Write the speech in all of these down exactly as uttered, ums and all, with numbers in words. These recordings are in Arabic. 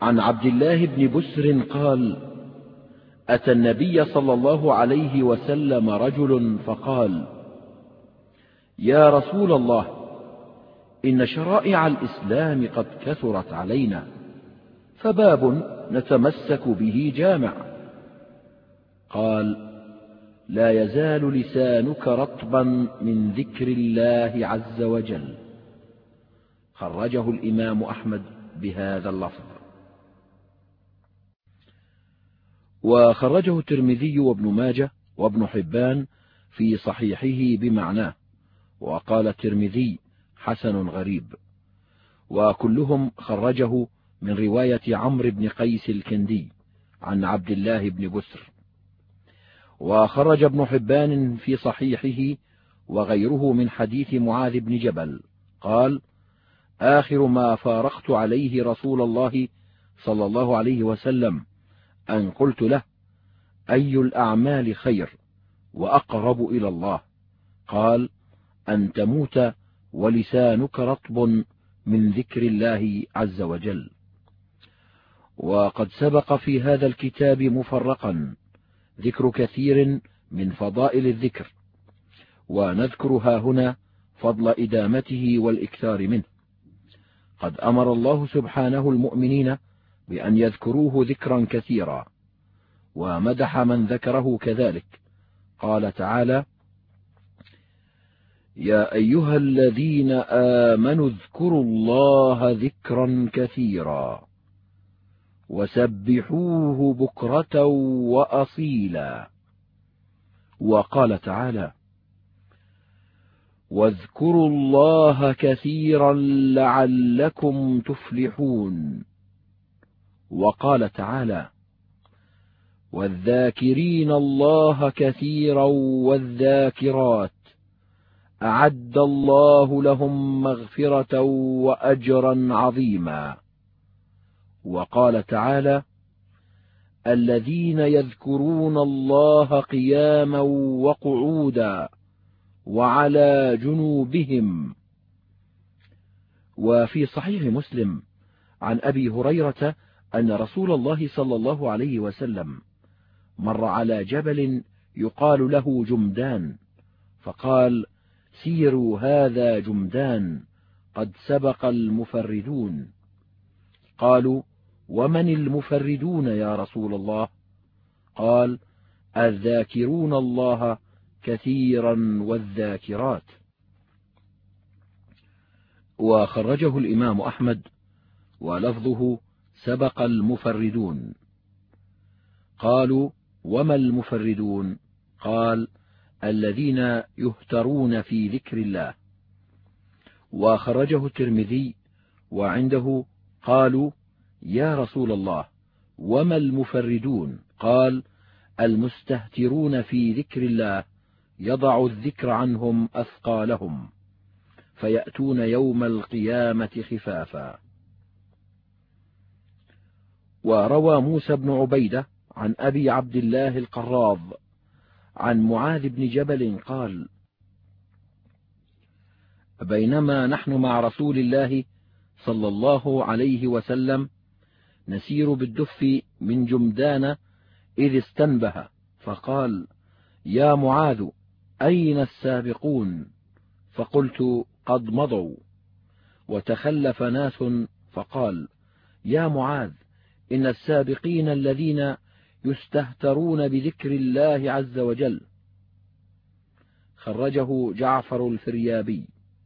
عن عبد الله بن بسر قال: أتى النبي صلى الله عليه وسلم رجل فقال: يا رسول الله، إن شرائع الإسلام قد كثرت علينا، فباب نتمسك به جامع. قال: لا يزال لسانك رطبا من ذكر الله عز وجل. خرجه الإمام أحمد بهذا اللفظ. وخرجه الترمذي وابن ماجه وابن حبان في صحيحه بمعناه، وقال الترمذي: حسن غريب. وكلهم خرجه من رواية عمرو بن قيس الكندي عن عبد الله بن بسر. وخرج ابن حبان في صحيحه وغيره من حديث معاذ بن جبل قال: آخر ما فارقت عليه رسول الله صلى الله عليه وسلم أن قلت له: أي الأعمال خير وأقرب إلى الله؟ قال: أن تموت ولسانك رطب من ذكر الله عز وجل. وقد سبق في هذا الكتاب مفرقا ذكر كثير من فضائل الذكر، ونذكر هاهنا فضل إدامته والإكثار منه. قد أمر الله سبحانه المؤمنين بأن يذكروه ذكرا كثيرا، ومدح من ذكره كذلك. قال تعالى: يا أيها الذين آمنوا اذكروا الله ذكرا كثيرا وسبحوه بكرة وأصيلا. وقال تعالى: واذكروا الله كثيرا لعلكم تفلحون. وقال تعالى: والذاكرين الله كثيرا والذاكرات أعد الله لهم مغفرة وأجرا عظيما. وقال تعالى: الذين يذكرون الله قياما وقعودا وعلى جنوبهم. وفي صحيح مسلم عن أبي هريرة أن رسول الله صلى الله عليه وسلم مر على جبل يقال له جمدان، فقال: سيروا هذا جمدان، قد سبق المفردون. قالوا: ومن المفردون يا رسول الله؟ قال: الذاكرون الله كثيرا والذاكرات. وخرجه الإمام أحمد ولفظه: سبق المفردون. قالوا: وما المفردون؟ قال: الذين يهترون في ذكر الله. وخرجه الترمذي وعنده قالوا: يا رسول الله، وما المفردون؟ قال: المستهترون في ذكر الله يضع الذكر عنهم أثقالهم فيأتون يوم القيامة خفافا. وروى موسى بن عبيدة عن أبي عبد الله القراض عن معاذ بن جبل قال: بينما نحن مع رسول الله صلى الله عليه وسلم نسير بالدف من جمدان إذ استنبه فقال: يا معاذ، أين السابقون؟ فقلت: قد مضوا. وتخلف ناس فقال: يا معاذ، إن السابقين الذين يستهترون بذكر الله عز وجل. خرجه جعفر الفريابي.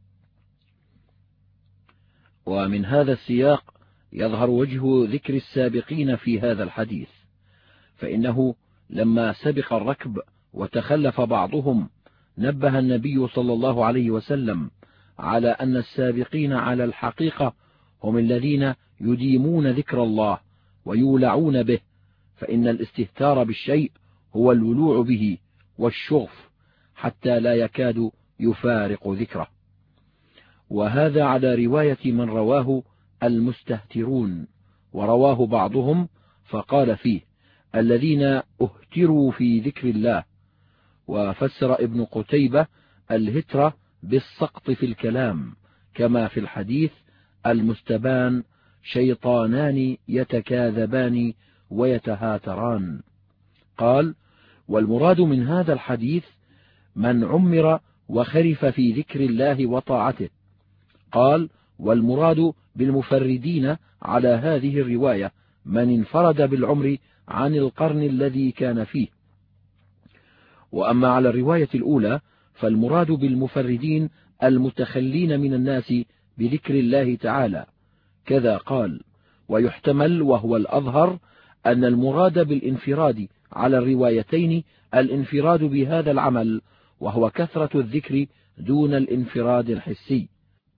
ومن هذا السياق يظهر وجه ذكر السابقين في هذا الحديث، فإنه لما سبق الركب وتخلف بعضهم نبه النبي صلى الله عليه وسلم على أن السابقين على الحقيقة هم الذين يديمون ذكر الله ويولعون به، فإن الاستهتار بالشيء هو الولوع به والشغف حتى لا يكاد يفارق ذكره. وهذا على رواية من رواه المستهترون، ورواه بعضهم فقال فيه: الذين اهتروا في ذكر الله. وفسر ابن قتيبة الهترة بالسقط في الكلام، كما في الحديث: المستبان شيطانان يتكاذبان ويتهاتران. قال: والمراد من هذا الحديث من عمر وخرف في ذكر الله وطاعته. قال: والمراد بالمفردين على هذه الرواية من انفرد بالعمر عن القرن الذي كان فيه. وأما على الرواية الأولى فالمراد بالمفردين المتخلين من الناس بذكر الله تعالى. كذا قال: ويحتمل وهو الأظهر أن المراد بالانفراد على الروايتين الانفراد بهذا العمل، وهو كثرة الذكر دون الانفراد الحسي،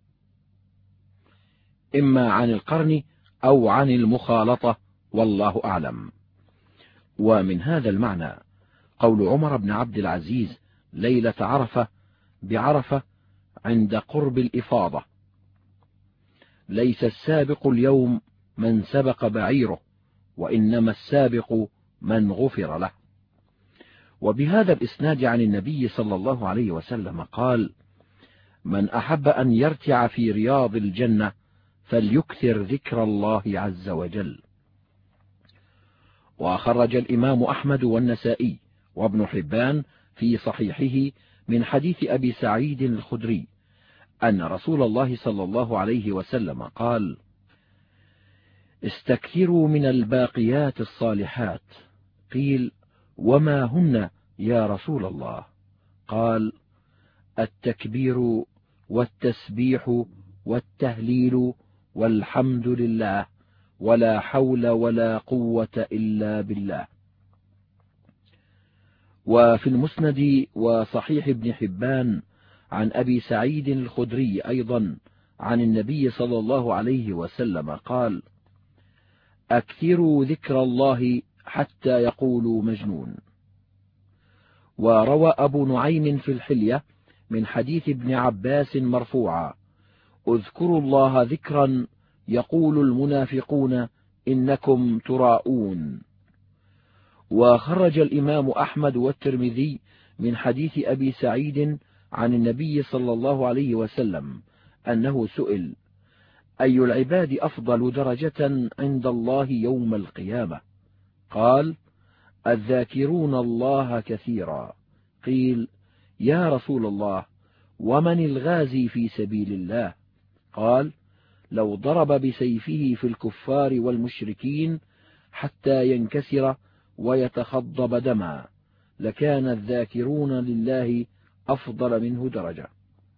إما عن القرن أو عن المخالطة، والله أعلم. ومن هذا المعنى قول عمر بن عبد العزيز ليلة عرفة بعرفة عند قرب الإفاضة: ليس السابق اليوم من سبق بعيره، وإنما السابق من غفر له. وبهذا الإسناد عن النبي صلى الله عليه وسلم قال: من أحب أن يرتع في رياض الجنة فليكثر ذكر الله عز وجل. وخرج الإمام أحمد والنسائي وابن حبان في صحيحه من حديث أبي سعيد الخدري أن رسول الله صلى الله عليه وسلم قال: استكثروا من الباقيات الصالحات. قيل: وما هن يا رسول الله؟ قال: التكبير والتسبيح والتهليل والحمد لله ولا حول ولا قوة إلا بالله. وفي المسند وصحيح ابن حبان عن أبي سعيد الخدري أيضا عن النبي صلى الله عليه وسلم قال: أكثروا ذكر الله حتى يقولوا مجنون. وروى أبو نعيم في الحلية من حديث ابن عباس مرفوعا: اذكروا الله ذكرا يقول المنافقون إنكم تراءون. وخرج الإمام أحمد والترمذي من حديث أبي سعيد عن النبي صلى الله عليه وسلم أنه سئل: أي العباد أفضل درجة عند الله يوم القيامة؟ قال: الذاكرون الله كثيرا. قيل: يا رسول الله، ومن الغازي في سبيل الله؟ قال: لو ضرب بسيفه في الكفار والمشركين حتى ينكسر ويتخضب دما لكان الذاكرون لله أفضل منه درجة.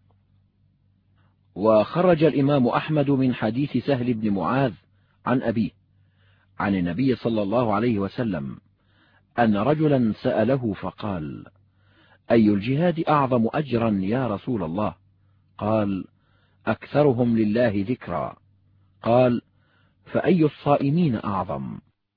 وخرج الإمام أحمد من حديث سهل بن معاذ عن أبيه عن النبي صلى الله عليه وسلم أن رجلا سأله فقال: أي الجهاد أعظم أجرا يا رسول الله؟ قال: أكثرهم لله ذكرا. قال: فأي الصائمين أعظم؟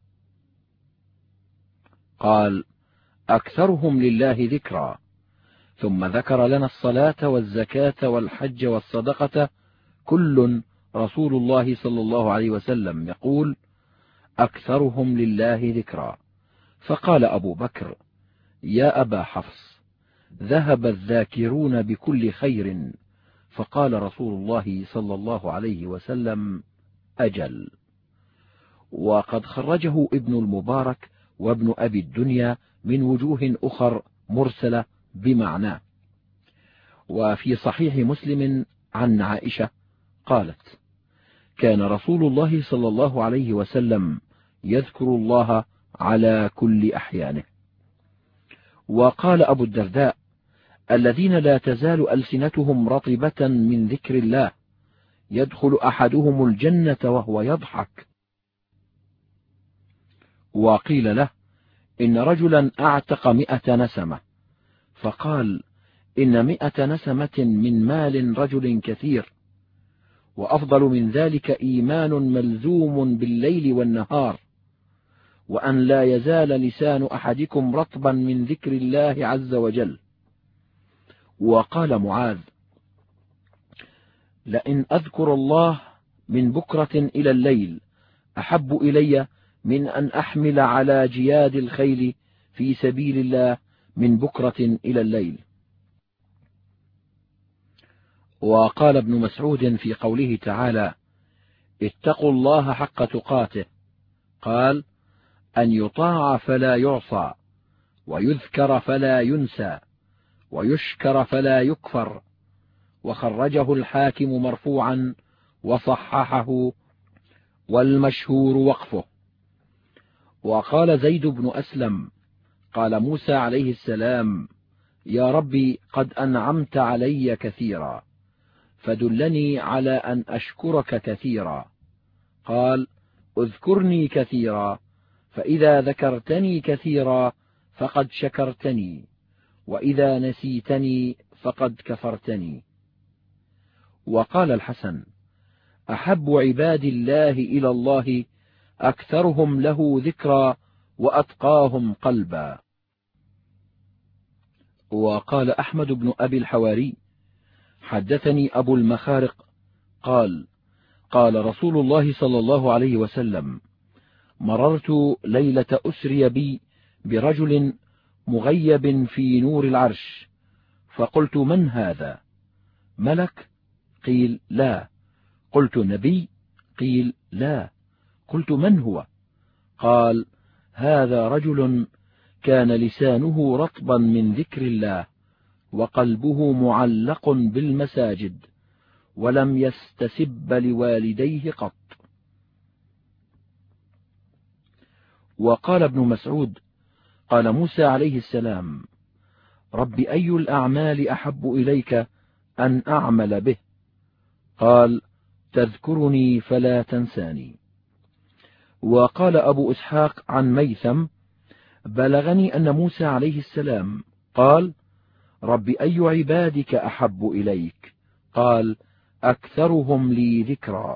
قال: أكثرهم لله ذكرا. ثم ذكر لنا الصلاة والزكاة والحج والصدقة، كل رسول الله صلى الله عليه وسلم يقول: أكثرهم لله ذكرا. فقال أبو بكر: يا أبا حفص، ذهب الذاكرون بكل خير. فقال رسول الله صلى الله عليه وسلم: أجل. وقد خرجه ابن المبارك وابن أبي الدنيا من وجوه أخر مرسلة بمعناه. وفي صحيح مسلم عن عائشة قالت: كان رسول الله صلى الله عليه وسلم يذكر الله على كل أحيانه. وقال أبو الدرداء: الذين لا تزال ألسنتهم رطبة من ذكر الله يدخل أحدهم الجنة وهو يضحك. وقيل له: إن رجلا أعتق مئة نسمة، فقال: إن مئة نسمة من مال رجل كثير، وأفضل من ذلك إيمان ملزوم بالليل والنهار، وأن لا يزال لسان أحدكم رطبا من ذكر الله عز وجل. وقال معاذ: لئن أذكر الله من بكرة إلى الليل أحب إلي من أن أحمل على جياد الخيل في سبيل الله من بكرة إلى الليل. وقال ابن مسعود في قوله تعالى: اتقوا الله حق تقاته. قال: أن يطاع فلا يعصى، ويذكر فلا ينسى، ويشكر فلا يكفر. وخرجه الحاكم مرفوعا وصححه، والمشهور وقفه. وقال زيد بن أسلم: قال موسى عليه السلام: يا ربي قد أنعمت علي كثيرا، فدلني على أن أشكرك كثيرا. قال: اذكرني كثيرا، فإذا ذكرتني كثيرا فقد شكرتني، وإذا نسيتني فقد كفرتني. وقال الحسن: أحب عباد الله إلى الله أكثرهم له ذكرا وأتقاهم قلبا. وقال أحمد بن أبي الحواري: حدثني أبو المخارق قال: قال رسول الله صلى الله عليه وسلم: مررت ليلة أسري بي برجل مغيب في نور العرش، فقلت: من هذا؟ ملك؟ قيل: لا. قلت: نبي؟ قيل: لا. قلت: من هو؟ قال: هذا رجل كان لسانه رطبا من ذكر الله، وقلبه معلق بالمساجد، ولم يستسب لوالديه قط. وقال ابن مسعود: قال موسى عليه السلام: رب أي الأعمال أحب إليك أن أعمل به؟ قال: تذكرني فلا تنساني. وقال أبو إسحاق عن ميثم: بلغني أن موسى عليه السلام قال: رب أي عبادك أحب إليك؟ قال: أكثرهم لي ذكرا.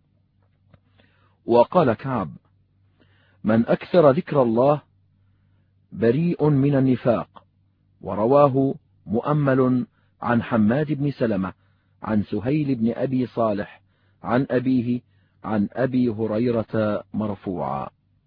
وقال كعب: من أكثر ذكر الله بريء من النفاق. ورواه مؤمل عن حماد بن سلمة عن سهيل بن أبي صالح عن أبيه عن أبي هريرة مرفوعا.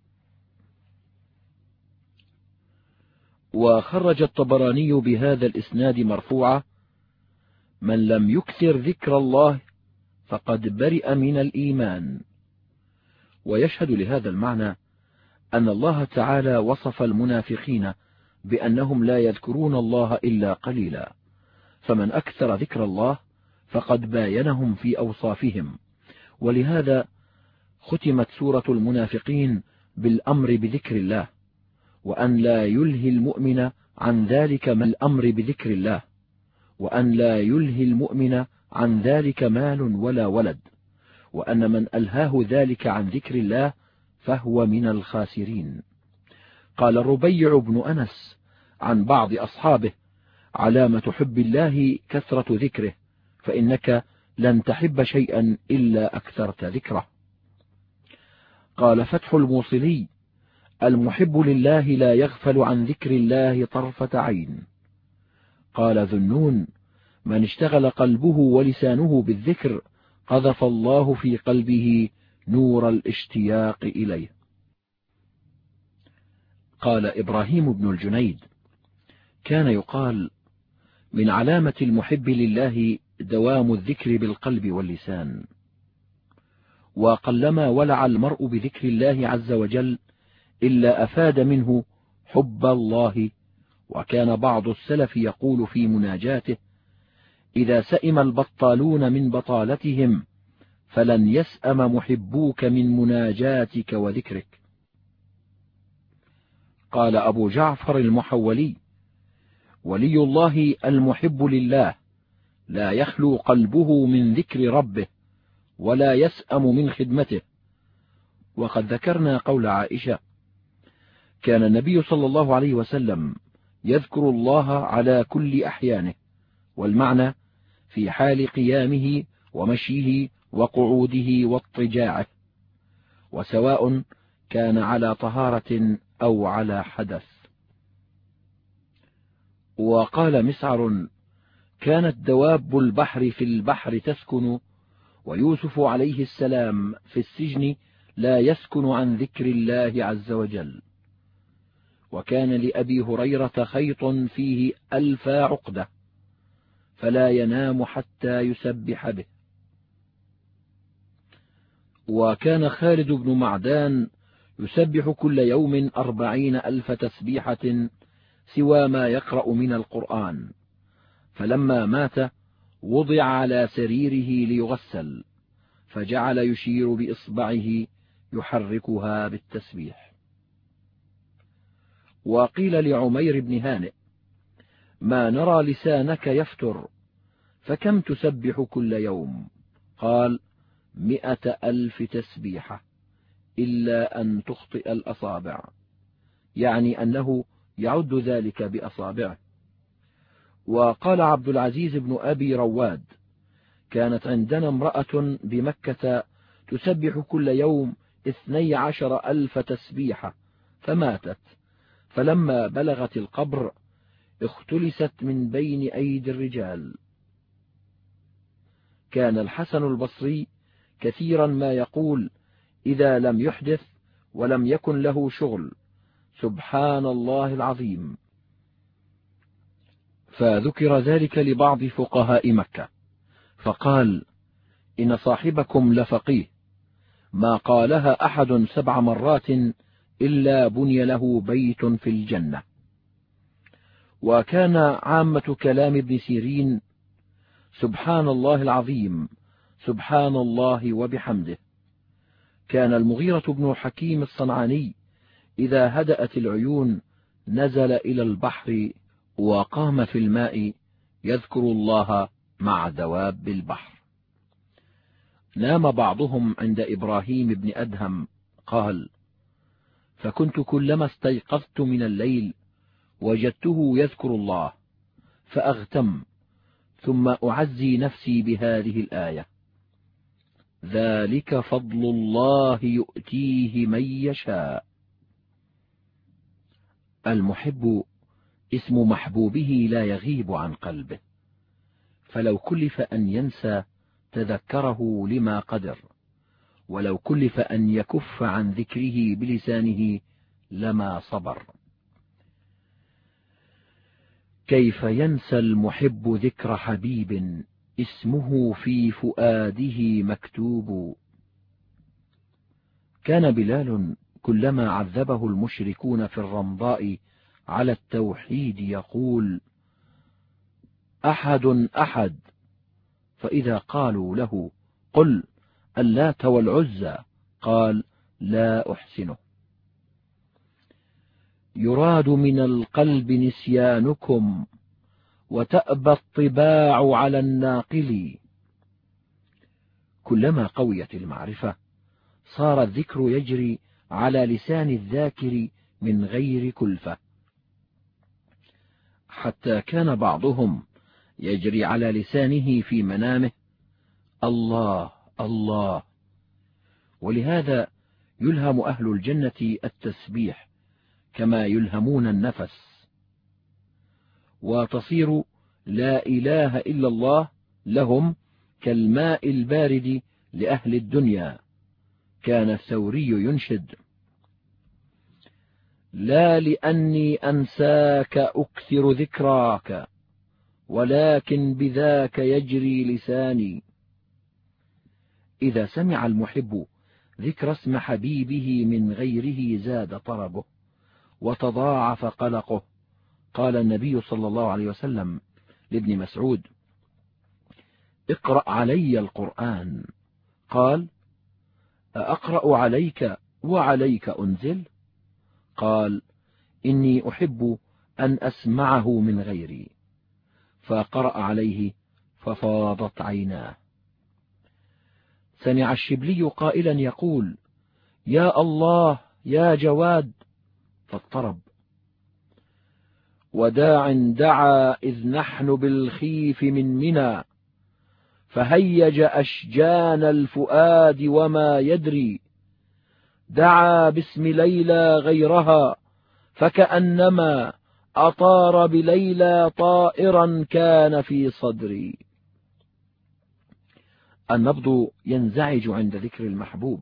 وخرج الطبراني بهذا الإسناد مرفوعا: من لم يكثر ذكر الله فقد برئ من الإيمان. ويشهد لهذا المعنى أن الله تعالى وصف المنافقين بأنهم لا يذكرون الله إلا قليلا، فمن أكثر ذكر الله فقد باينهم في أوصافهم. ولهذا ختمت سورة المنافقين بالأمر بذكر الله، وأن لا يلهي المؤمن عن ذلك من الأمر بذكر الله، وأن لا يلهي المؤمن عن ذلك مال ولا ولد، وأن من ألهاه ذلك عن ذكر الله فهو من الخاسرين. قال الربيع بن أنس عن بعض أصحابه: علامة حب الله كثرة ذكره، فإنك لن تحب شيئا إلا أكثرت ذكره. قال فتح الموصلي: المحب لله لا يغفل عن ذكر الله طرفة عين. قال ذنون: من اشتغل قلبه ولسانه بالذكر قذف الله في قلبه نور الاشتياق إليه. قال إبراهيم بن الجنيد: كان يقال: من علامة المحب لله دوام الذكر بالقلب واللسان. وقلما ولع المرء بذكر الله عز وجل إلا أفاد منه حب الله. وكان بعض السلف يقول في مناجاته: إذا سئم البطالون من بطالتهم فلن يسأم محبوك من مناجاتك وذكرك. قال أبو جعفر المحولي: ولي الله المحب لله لا يخلو قلبه من ذكر ربه ولا يسأم من خدمته. وقد ذكرنا قول عائشة: كان النبي صلى الله عليه وسلم يذكر الله على كل أحيانه، والمعنى في حال قيامه ومشيه وقعوده واضطجاعه، وسواء كان على طهارة أو على حدث. وقال مسعر: كانت دواب البحر في البحر تسكن، ويوسف عليه السلام في السجن لا يسكن عن ذكر الله عز وجل. وكان لأبي هريرة خيط فيه ألف عقدة فلا ينام حتى يسبح به. وكان خالد بن معدان يسبح كل يوم أربعين ألف تسبيحة سوى ما يقرأ من القرآن، فلما مات وضع على سريره ليغسل، فجعل يشير بإصبعه يحركها بالتسبيح. وقيل لعمير بن هانئ: ما نرى لسانك يفتر، فكم تسبح كل يوم؟ قال: مئة ألف تسبيحة إلا أن تخطئ الأصابع، يعني أنه يعد ذلك بأصابعه. وقال عبد العزيز بن أبي رواد: كانت عندنا امرأة بمكة تسبح كل يوم اثني عشر ألف تسبيحة فماتت، فلما بلغت القبر اختلست من بين أيدي الرجال. كان الحسن البصري كثيرا ما يقول إذا لم يحدث ولم يكن له شغل: سبحان الله العظيم. فذكر ذلك لبعض فقهاء مكة، فقال: إن صاحبكم لفقيه، ما قالها أحد سبع مرات إلا بني له بيت في الجنة. وكان عامة كلام ابن سيرين: سبحان الله العظيم، سبحان الله وبحمده. كان المغيرة بن حكيم الصنعاني إذا هدأت العيون نزل إلى البحر وقام في الماء يذكر الله مع دواب البحر. نام بعضهم عند إبراهيم بن أدهم قال: فكنت كلما استيقظت من الليل وجدته يذكر الله فأغتم، ثم أعزي نفسي بهذه الآية: ذلك فضل الله يؤتيه من يشاء. المحب اسم محبوبه لا يغيب عن قلبه، فلو كلف أن ينسى تذكره لما قدر، ولو كلف أن يكف عن ذكره بلسانه لما صبر. كيف ينسى المحب ذكر حبيب اسمه في فؤاده مكتوب. كان بلال كلما عذبه المشركون في الرمضاء على التوحيد يقول: أحد أحد، فإذا قالوا له: قل اللات والعزى، قال: لا أحسنه. يراد من القلب نسيانكم وتأبى الطباع على الناقل. كلما قويت المعرفة صار الذكر يجري على لسان الذاكر من غير كلفة، حتى كان بعضهم يجري على لسانه في منامه: الله الله. ولهذا يلهم أهل الجنة التسبيح كما يلهمون النفس، وتصير لا إله إلا الله لهم كالماء البارد لأهل الدنيا. كان الثوري ينشد: لا لأني أنساك أكثر ذكراك، ولكن بذاك يجري لساني. إذا سمع المحب ذكر اسم حبيبه من غيره زاد طربه وتضاعف قلقه. قال النبي صلى الله عليه وسلم لابن مسعود: اقرأ علي القرآن. قال: أأقرأ عليك وعليك أنزل؟ قال: إني أحب أن أسمعه من غيري. فقرأ عليه ففاضت عيناه. سمع الشبلي قائلا يقول: يا الله يا جواد، فاضطرب. وداع دعا إذ نحن بالخيف من منى، فهيج أشجان الفؤاد وما يدري. دعا باسم ليلى غيرها، فكأنما أطار بليلى طائرا كان في صدري. النبض ينزعج عند ذكر المحبوب.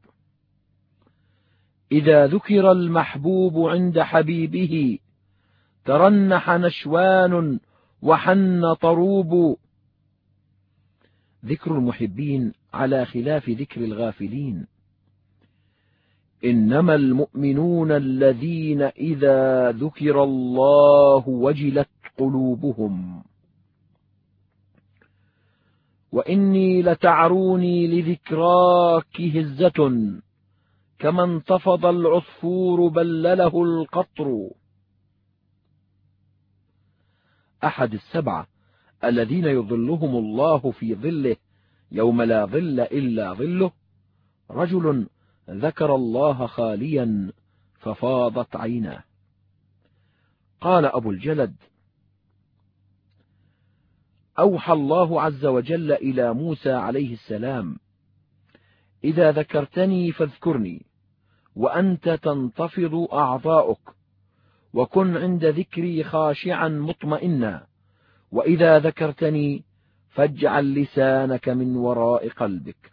إذا ذكر المحبوب عند حبيبه ترنح نشوان وحن طروب. ذكر المحبين على خلاف ذكر الغافلين، إنما المؤمنون الذين إذا ذكر الله وجلت قلوبهم وإني لتعروني لذكراك هزة كما انتفض العصفور بلله القطر. أحد السبعة الذين يظلهم الله في ظله يوم لا ظل إلا ظله رجل ذكر الله خاليا ففاضت عيناه. قال أبو الجلد: أوحى الله عز وجل إلى موسى عليه السلام: إذا ذكرتني فاذكرني وأنت تنتفض أعضاؤك، وكن عند ذكري خاشعا مطمئنا، وإذا ذكرتني فاجعل لسانك من وراء قلبك.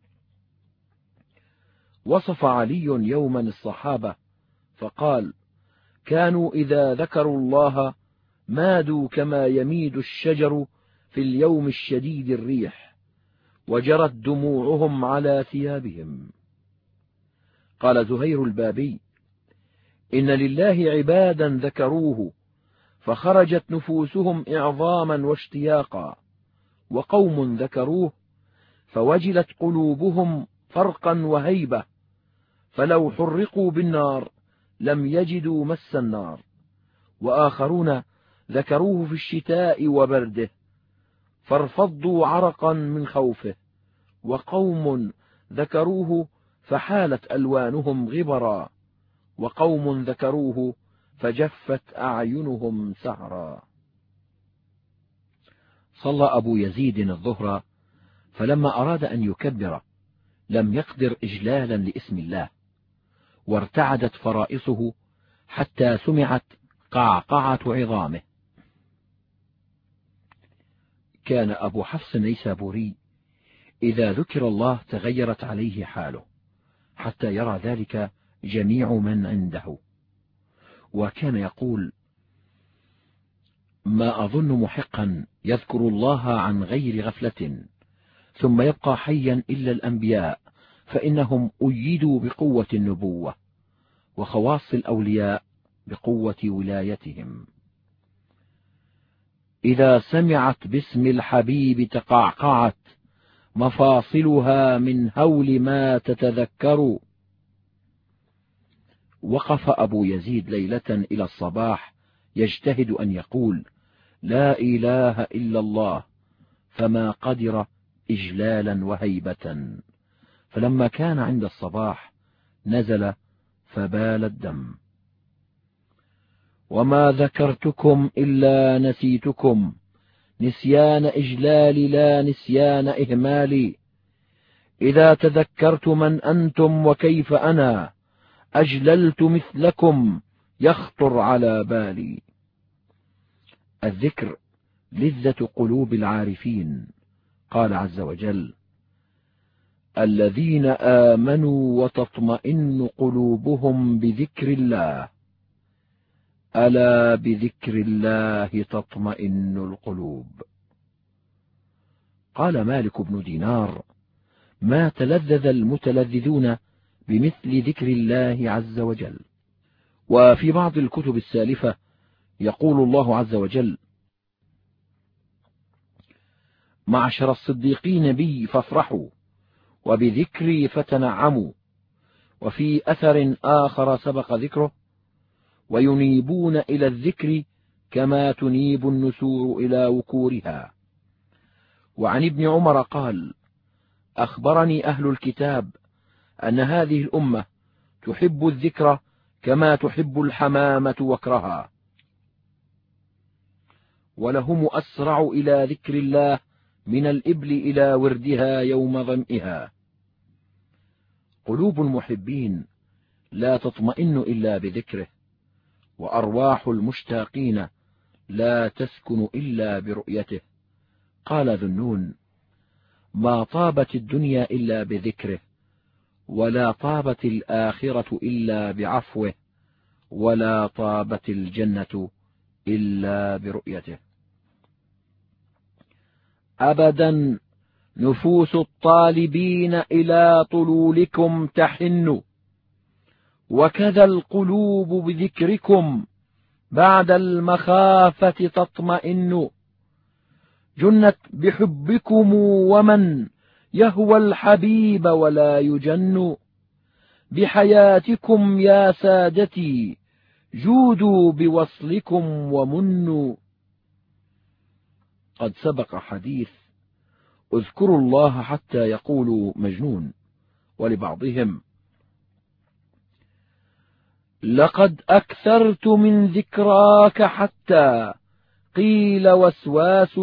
وصف علي يوما الصحابة فقال: كانوا إذا ذكروا الله مادوا كما يميد الشجر في اليوم الشديد الريح، وجرت دموعهم على ثيابهم. قال زهير البابي: إن لله عبادا ذكروه فخرجت نفوسهم إعظاما واشتياقا، وقوم ذكروه فوجلت قلوبهم فرقا وهيبة، فلو حرقوا بالنار لم يجدوا مس النار. وآخرون ذكروه في الشتاء وبرده فارفضوا عرقا من خوفه، وقوم ذكروه فحالت ألوانهم غبرا، وقوم ذكروه فجفت أعينهم سعرا. صلى أبو يزيد الظهر، فلما أراد أن يكبر لم يقدر إجلالا لاسم الله، وارتعدت فرائصه حتى سمعت قعقعة عظامه. كان أبو حفص النيسابوري إذا ذكر الله تغيرت عليه حاله حتى يرى ذلك جميع من عنده، وكان يقول: ما أظن محقا يذكر الله عن غير غفلة ثم يبقى حيا إلا الأنبياء، فإنهم أيدوا بقوة النبوة، وخواص الأولياء بقوة ولايتهم. إذا سمعت باسم الحبيب تقعقعت مفاصلها من هول ما تتذكر. وقف أبو يزيد ليلة إلى الصباح يجتهد أن يقول: لا إله إلا الله، فما قدر إجلالا وهيبة، فلما كان عند الصباح نزل فبال الدم. وما ذكرتكم إلا نسيتكم، نسيان إجلال لا نسيان إهمال. إذا تذكرت من أنتم وكيف أنا أجللت مثلكم يخطر على بالي. الذكر لذة قلوب العارفين. قال عز وجل: الذين آمنوا وتطمئن قلوبهم بذكر الله، ألا بذكر الله تطمئن القلوب. قال مالك بن دينار: ما تلذذ المتلذذون بمثل ذكر الله عز وجل. وفي بعض الكتب السالفة يقول الله عز وجل: معشر الصديقين بي فافرحوا، وبذكري فتنعموا. وفي أثر آخر سبق ذكره: وينيبون إلى الذكر كما تنيب النسور إلى وكورها. وعن ابن عمر قال: أخبرني أهل الكتاب أن هذه الأمة تحب الذكر كما تحب الحمامة وكرها، ولهم أسرع إلى ذكر الله من الإبل إلى وردها يوم ظمئها. قلوب المحبين لا تطمئن إلا بذكره، وأرواح المشتاقين لا تسكن إلا برؤيته. قال ذو النون: ما طابت الدنيا إلا بذكره، ولا طابت الآخرة إلا بعفوه، ولا طابت الجنة إلا برؤيته. أبدا نفوس الطالبين إلى طلولكم تحن، وكذا القلوب بذكركم بعد المخافة تطمئن، جنت بحبكم ومن يهوى الحبيب ولا يجن، بحياتكم يا سادتي جودوا بوصلكم ومنوا. قد سبق حديث اذكروا الله حتى يقولوا مجنون، ولبعضهم لقد أكثرت من ذكراك حتى قيل وسواس.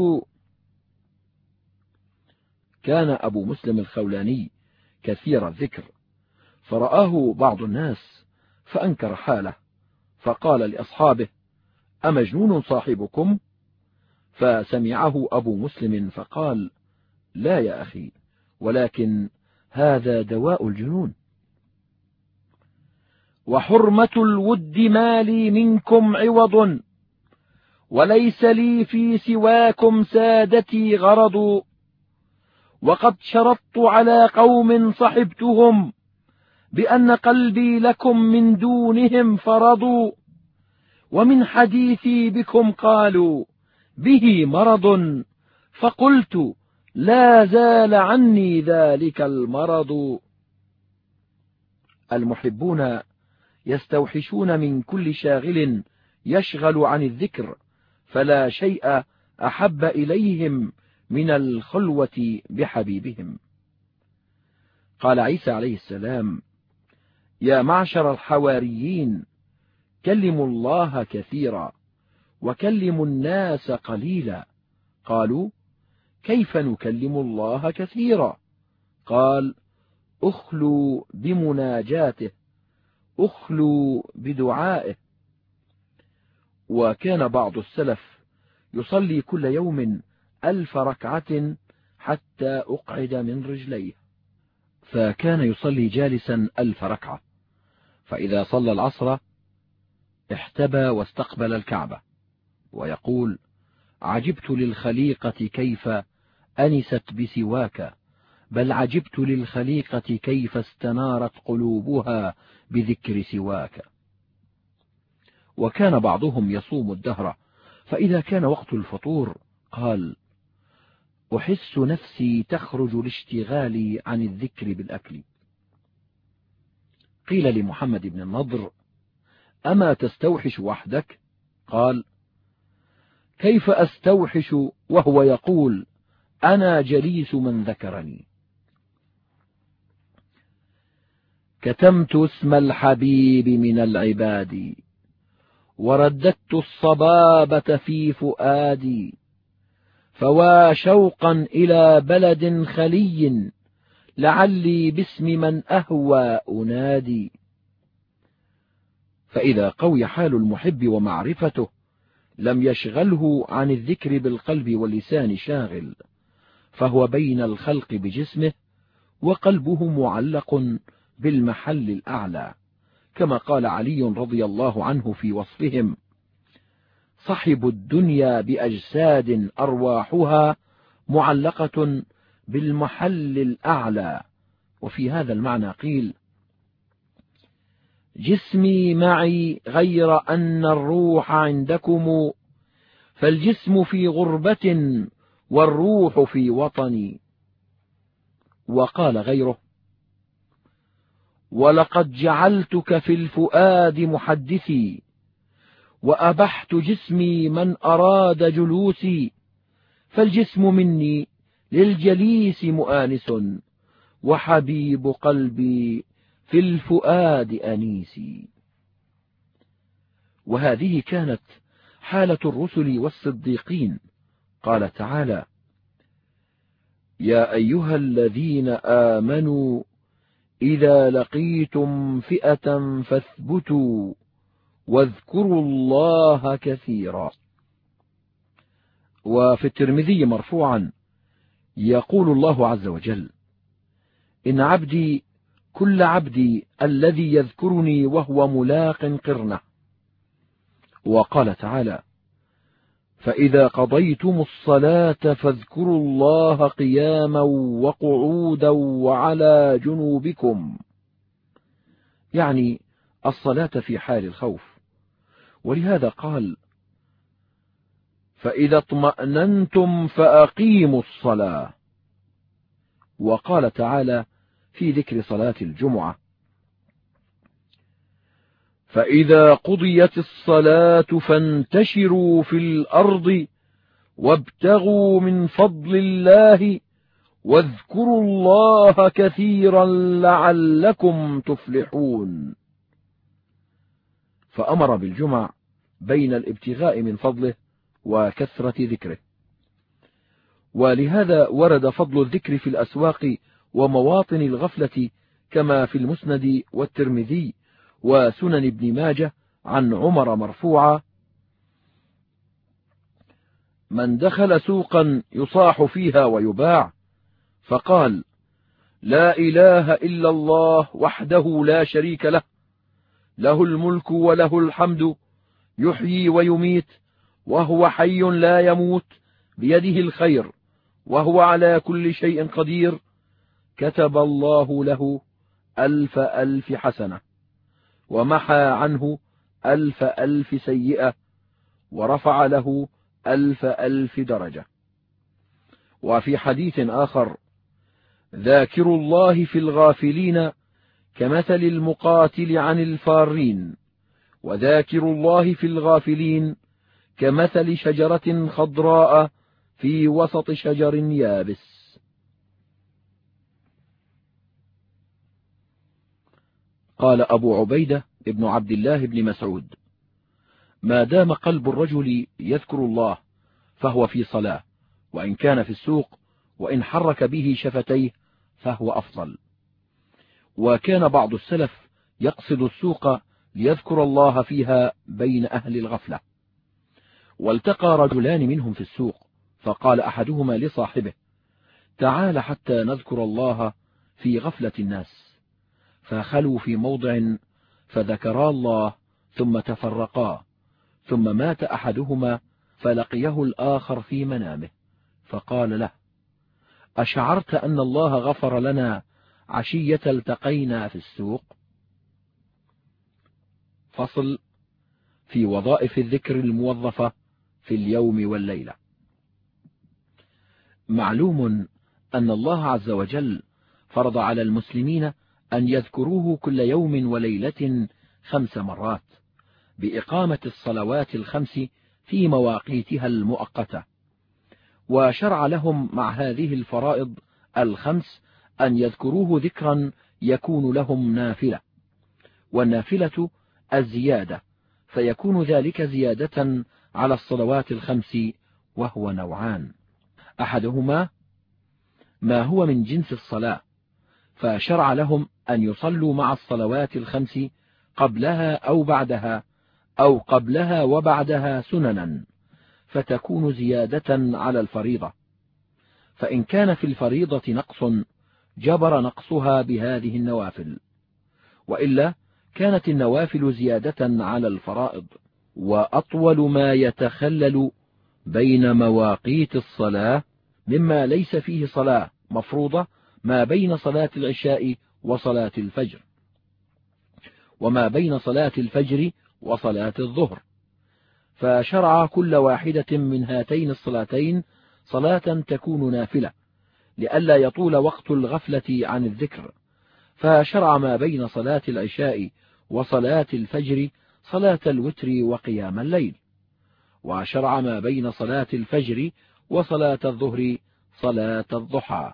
كان أبو مسلم الخولاني كثير الذكر، فرآه بعض الناس فأنكر حاله، فقال لأصحابه أمجنون صاحبكم؟ فسمعه أبو مسلم فقال لا يا أخي، ولكن هذا دواء الجنون. وحرمة الود ما لي منكم عوض، وليس لي في سواكم سادتي غرض، وقد شرطت على قوم صحبتهم بأن قلبي لكم من دونهم فرضوا، ومن حديثي بكم قالوا به مرض، فقلت لا زال عني ذلك المرض. المحبون يستوحشون من كل شاغل يشغل عن الذكر، فلا شيء أحب إليهم من الخلوة بحبيبهم. قال عيسى عليه السلام يا معشر الحواريين كلموا الله كثيرا وكلموا الناس قليلا. قالوا كيف نكلم الله كثيرا؟ قال أخلوا بمناجاته، أخلوا بدعائه. وكان بعض السلف يصلي كل يوم ألف ركعة حتى أقعد من رجليه، فكان يصلي جالسا ألف ركعة، فإذا صلى العصر احتبى واستقبل الكعبة ويقول عجبت للخليقة كيف أنست بسواك، بل عجبت للخليقة كيف استنارت قلوبها بذكر سواك. وكان بعضهم يصوم الدهر، فإذا كان وقت الفطور قال أحس نفسي تخرج لاشتغالي عن الذكر بالأكل. قيل لمحمد بن النضر أما تستوحش وحدك؟ قال كيف أستوحش وهو يقول أنا جليس من ذكرني. كتمت اسم الحبيب من العباد، ورددت الصبابة في فؤادي، فوا شوقا إلى بلد خلي، لعلي باسم من أهوى أنادي. فإذا قوي حال المحب ومعرفته لم يشغله عن الذكر بالقلب واللسان شاغل، فهو بين الخلق بجسمه وقلبه معلق بالمحل الأعلى، كما قال علي رضي الله عنه في وصفهم صحبوا الدنيا بأجساد أرواحها معلقة بالمحل الأعلى. وفي هذا المعنى قيل جسمي معي غير أن الروح عندكم، فالجسم في غربة والروح في وطني. وقال غيره ولقد جعلتك في الفؤاد محدثي، وأبحت جسمي من أراد جلوسي، فالجسم مني للجليس مؤانس، وحبيب قلبي في الفؤاد أنيسي. وهذه كانت حالة الرسل والصديقين. قال تعالى يا أيها الذين آمنوا إذا لقيتم فئة فاثبتوا واذكروا الله كثيرا. وفي الترمذي مرفوعا يقول الله عز وجل إن عبدي كل عبدي الذي يذكرني وهو ملاق قرنه. وقال تعالى فإذا قضيتم الصلاة فاذكروا الله قياما وقعودا وعلى جنوبكم، يعني الصلاة في حال الخوف، ولهذا قال: فإذا اطمأننتم فأقيموا الصلاة. وقال تعالى في ذكر صلاة الجمعة: فإذا قضيت الصلاة فانتشروا في الأرض وابتغوا من فضل الله واذكروا الله كثيرا لعلكم تفلحون. فأمر بالجمع بين الابتغاء من فضله وكثرة ذكره، ولهذا ورد فضل الذكر في الأسواق ومواطن الغفلة كما في المسند والترمذي وسنن ابن ماجه عن عمر مرفوعا: من دخل سوقا يصاح فيها ويباع فقال: لا إله إلا الله وحده لا شريك له، له الملك وله الحمد، يحيي ويميت وهو حي لا يموت، بيده الخير وهو على كل شيء قدير، كتب الله له ألف ألف حسنة، ومحى عنه ألف ألف سيئة، ورفع له ألف ألف درجة. وفي حديث آخر: ذاكر الله في الغافلين كمثل المقاتل عن الفارين، وذاكر الله في الغافلين كمثل شجرة خضراء في وسط شجر يابس. قال أبو عبيدة ابن عبد الله بن مسعود: ما دام قلب الرجل يذكر الله فهو في صلاة، وإن كان في السوق، وإن حرك به شفتيه فهو أفضل. وكان بعض السلف يقصد السوق ليذكر الله فيها بين أهل الغفلة. والتقى رجلان منهم في السوق، فقال أحدهما لصاحبه: تعال حتى نذكر الله في غفلة الناس. فخلوا في موضع فذكرا الله ثم تفرقا، ثم مات أحدهما فلقيه الآخر في منامه فقال له: أشعرت أن الله غفر لنا عشية التقينا في السوق؟ فصل في وظائف الذكر الموظفة في اليوم والليلة. معلوم أن الله عز وجل فرض على المسلمين أن يذكروه كل يوم وليلة خمس مرات، بإقامة الصلوات الخمس في مواقيتها المؤقتة. وشرع لهم مع هذه الفرائض الخمس أن يذكروه ذكرا يكون لهم نافلة، والنافلة الزيادة، فيكون ذلك زيادة على الصلوات الخمس، وهو نوعان: أحدهما ما هو من جنس الصلاة، فشرع لهم أن يصلوا مع الصلوات الخمس قبلها أو بعدها، أو قبلها وبعدها سننا، فتكون زيادة على الفريضة. فإن كان في الفريضة نقص جبر نقصها بهذه النوافل، وإلا كانت النوافل زيادة على الفرائض. وأطول ما يتخلل بين مواقيت الصلاة مما ليس فيه صلاة مفروضة ما بين صلاة العشاء وصلاة الفجر، وما بين صلاة الفجر وصلاة الظهر، فشرع كل واحدة من هاتين الصلاتين صلاة تكون نافلة لئلا يطول وقت الغفلة عن الذكر، فشرع ما بين صلاة العشاء وصلاة الفجر صلاة الوتر وقيام الليل، وشرع ما بين صلاة الفجر وصلاة الظهر صلاة الضحى.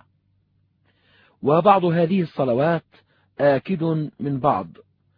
وبعض هذه الصلوات آكد من بعض،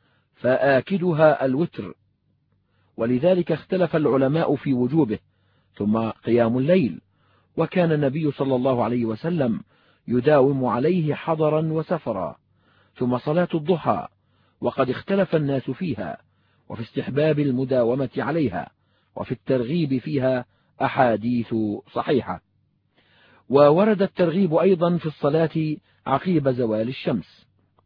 فآكدها الوتر، ولذلك اختلف العلماء في وجوبه. ثم قيام الليل، وكان النبي صلى الله عليه وسلم يداوم عليه حضرا وسفرا. ثم صلاة الضحى، وقد اختلف الناس فيها، وفي استحباب المداومة عليها، وفي الترغيب فيها أحاديث صحيحة. وورد الترغيب أيضا في الصلاة عقيب زوال الشمس.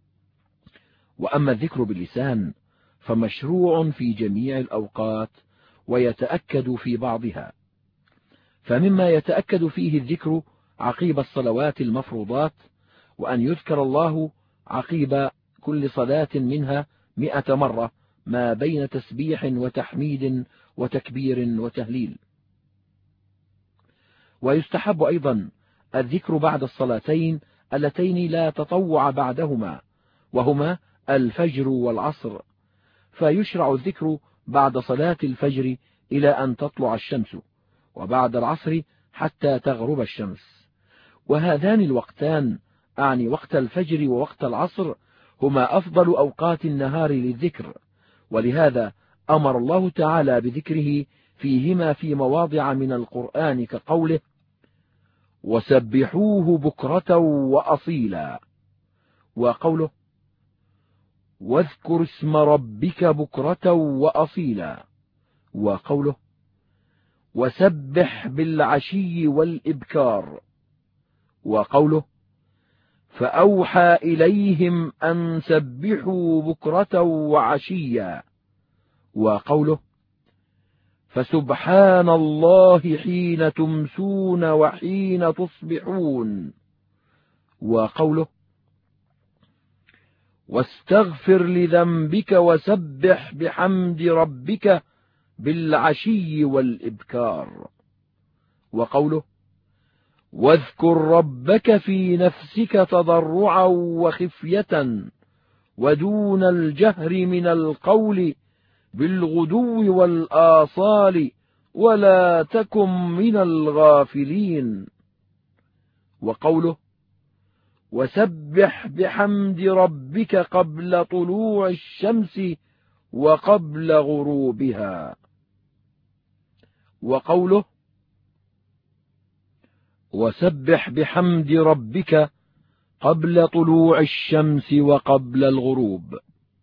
وأما الذكر باللسان فمشروع في جميع الأوقات، ويتأكد في بعضها. فمما يتأكد فيه الذكر عقيب الصلوات المفروضات، وأن يذكر الله عقيب كل صلاة منها مئة مرة ما بين تسبيح وتحميد وتكبير وتهليل. ويستحب أيضا الذكر بعد الصلاتين اللتين لا تطوع بعدهما، وهما الفجر والعصر، فيشرع الذكر بعد صلاة الفجر إلى أن تطلع الشمس، وبعد العصر حتى تغرب الشمس. وهذان الوقتان، أعني وقت الفجر ووقت العصر، هما أفضل أوقات النهار للذكر، ولهذا أمر الله تعالى بذكره فيهما في مواضع من القرآن كقوله: وسبحوه بكرة وأصيلا، وقوله: واذكر اسم ربك بكرة وأصيلا، وقوله: وسبح بالعشي والإبكار، وقوله: فأوحى إليهم أن سبحوا بكرة وعشيا، وقوله: فسبحان الله حين تمسون وحين تصبحون، وقوله: واستغفر لذنبك وسبح بحمد ربك بالعشي والإبكار، وقوله: واذكر ربك في نفسك تضرعا وخفية ودون الجهر من القول بالغدو والآصال ولا تكن من الغافلين، وقوله: وسبح بحمد ربك قبل طلوع الشمس وقبل غروبها، وقوله: وسبح بحمد ربك قبل طلوع الشمس وقبل الغروب.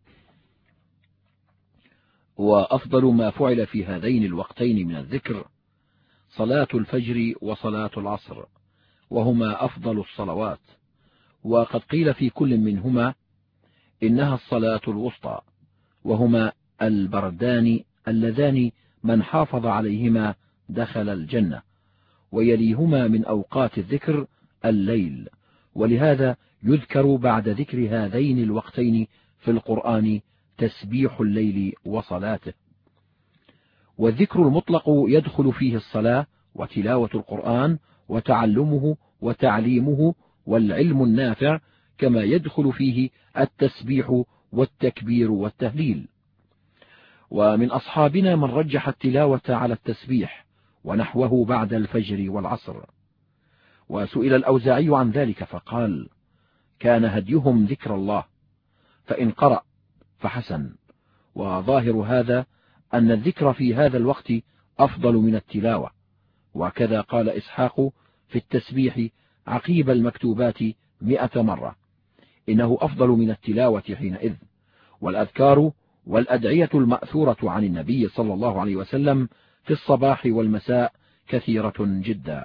وأفضل ما فعل في هذين الوقتين من الذكر صلاة الفجر وصلاة العصر، وهما أفضل الصلوات، وقد قيل في كل منهما إنها الصلاة الوسطى، وهما البردان اللذان من حافظ عليهما دخل الجنة. ويليهما من أوقات الذكر الليل، ولهذا يذكر بعد ذكر هذين الوقتين في القرآن تسبيح الليل وصلاته. والذكر المطلق يدخل فيه الصلاة وتلاوة القرآن وتعلمه وتعليمه والعلم النافع، كما يدخل فيه التسبيح والتكبير والتهليل. ومن أصحابنا من رجح التلاوة على التسبيح ونحوه بعد الفجر والعصر. وسئل الأوزاعي عن ذلك فقال: كان هديهم ذكر الله، فإن قرأ فحسن. وظاهر هذا أن الذكر في هذا الوقت أفضل من التلاوة. وكذا قال إسحاق في التسبيح عقيب المكتوبات مئة مرة: إنه أفضل من التلاوة حينئذ. والأذكار والأدعية المأثورة عن النبي صلى الله عليه وسلم في الصباح والمساء كثيرة جدا.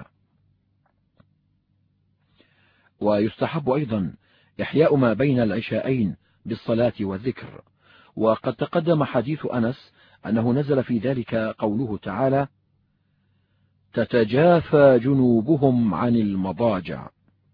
ويستحب أيضا إحياء ما بين العشاءين بالصلاة والذكر. وقد تقدم حديث أنس أنه نزل في ذلك قوله تعالى: تتجافى جنوبهم عن المضاجع.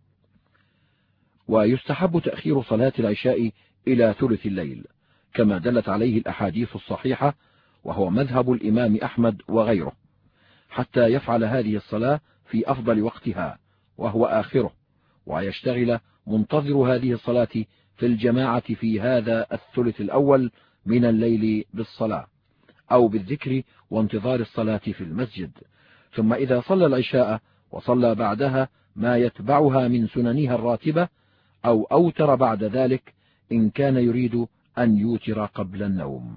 ويستحب تأخير صلاة العشاء إلى ثلث الليل كما دلت عليه الأحاديث الصحيحة، وهو مذهب الإمام أحمد وغيره، حتى يفعل هذه الصلاة في أفضل وقتها وهو آخره، ويشتغل منتظر هذه الصلاة في الجماعة في هذا الثلث الأول من الليل بالصلاة أو بالذكر وانتظار الصلاة في المسجد. ثم إذا صلى العشاء وصلى بعدها ما يتبعها من سننها الراتبة، أو أوتر بعد ذلك إن كان يريد أن يوتر قبل النوم.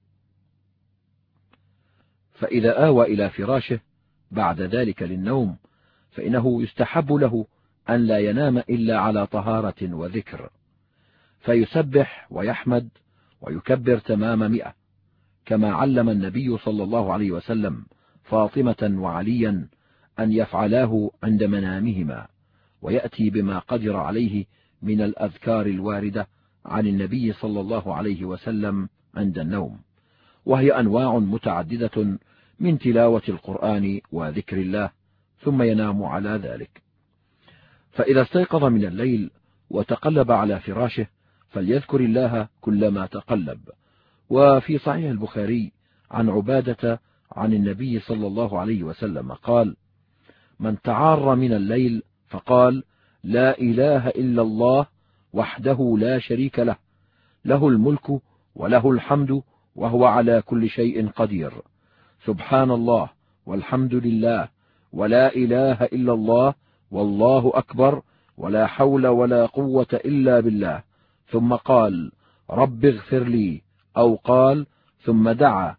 فإذا آوى إلى فراشه بعد ذلك للنوم، فإنه يستحب له أن لا ينام إلا على طهارة وذكر، فيسبح ويحمد ويكبر تمام مئة، كما علم النبي صلى الله عليه وسلم فاطمة وعليا أن يفعلاه عند منامهما، ويأتي بما قدر عليه من الأذكار الواردة عن النبي صلى الله عليه وسلم عند النوم، وهي أنواع متعددة من تلاوة القرآن وذكر الله، ثم ينام على ذلك. فإذا استيقظ من الليل وتقلب على فراشه فليذكر الله كلما تقلب. وفي صحيح البخاري عن عبادة عن النبي صلى الله عليه وسلم قال: من تعار من الليل فقال: لا إله إلا الله وحده لا شريك له، له الملك وله الحمد وهو على كل شيء قدير، سبحان الله والحمد لله ولا إله إلا الله والله أكبر ولا حول ولا قوة إلا بالله، ثم قال: رب اغفر لي، أو قال ثم دعا